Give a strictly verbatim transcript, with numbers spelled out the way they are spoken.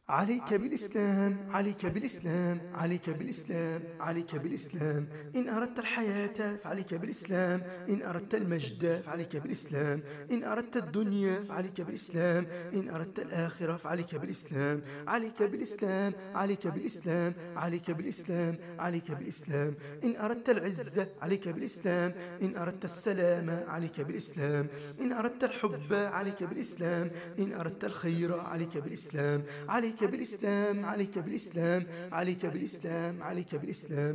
عليك بالإسلام، عليك بالإسلام، عليك بالإسلام، عليك بالإسلام. إن أردت الحياة فعليك بالإسلام، إن أردت المجد فعليك بالإسلام، إن أردت الدنيا فعليك بالإسلام، إن أردت الآخرة فعليك بالإسلام. عليك بالإسلام، عليك بالإسلام، عليك بالإسلام، عليك بالإسلام. إن أردت العزة عليك بالإسلام، إن أردت السلام عليك بالإسلام، إن أردت الحب عليك بالإسلام، إن أردت الخير عليك بالإسلام. عليك بالإسلام، عليك بالإسلام، عليك بالإسلام، عليك بالإسلام.